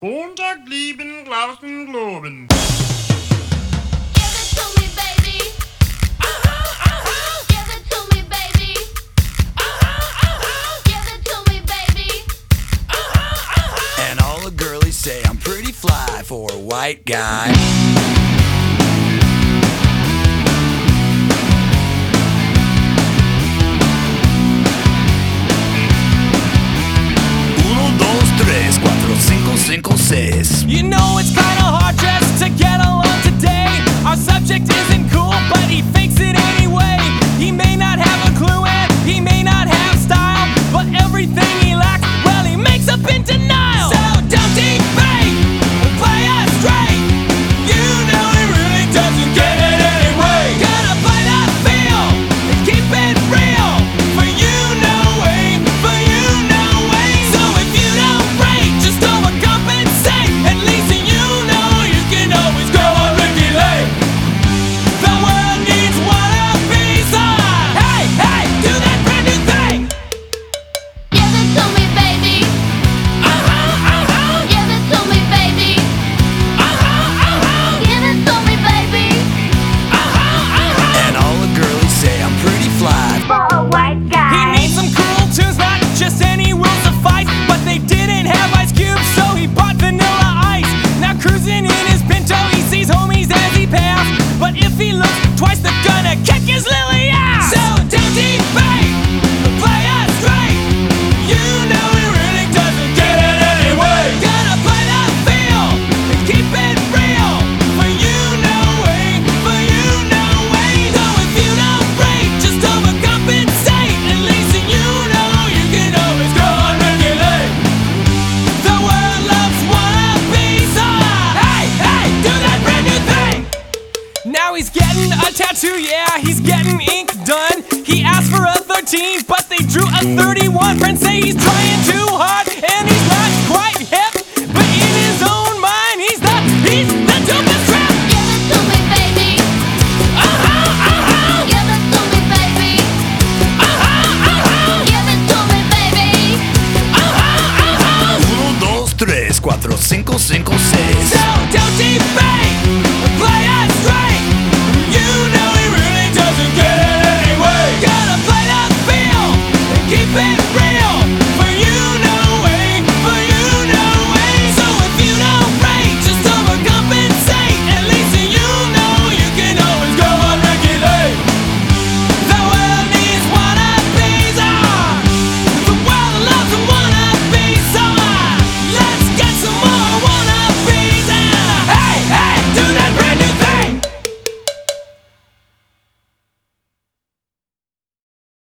Montag lieben, glauben, globen. Give it to me, baby. Give it to me, baby. Give it to me, baby. And all the girlies say I'm pretty fly for a white guy. Uno, dos, tres, cuatro, cinco, cinco, seis. You know it's kinda hard just to get along today. Our subject isn't cool, but he fakes it anyway. He may not have a clue and he may not have style, but everything he lacks, well, he makes up in denial. So don't debate, play us straight. You know he really doesn't get it anyway. Gotta play that feel and keep it real. For you, no way, for you, no way. So if you don't break, just overcompensate. At least you know you can always go on Ricky Lake. The world needs one of these on. Hey, hey, do that brand new thing. Give it to me, baby. Give it to me, baby. Give it to me, baby. And all the girlies say I'm pretty fly. For a white He guy. needs some cool tunes, not just any will suffice. But they didn't have Ice Cube, so he bought Vanilla Ice. Now cruising in his Pinto, he sees homies as he pass. But if he looks twice, they're gonna kick his lily ass. So don't debate, play us straight. You know he really doesn't get it anyway. Gotta play that feel and keep it real. For you, no way, for you, no way. So if you don't break, just overcompensate. At least you know you can always go on Ricky Lake. The world loves wannabes on. Hey, hey, do that brand new thing. Now he's getting a tattoo, yeah, he's getting ink done. He asked for a 13, but they drew a 31. Friends say he's trying too hard, and he's not quite hip. But in his own mind, he's the dopest trap. Give it to me, baby. Give it to me, baby. Give it to me, baby. Uno, dos, tres, cuatro, cinco, cinco, seis. So don't debate.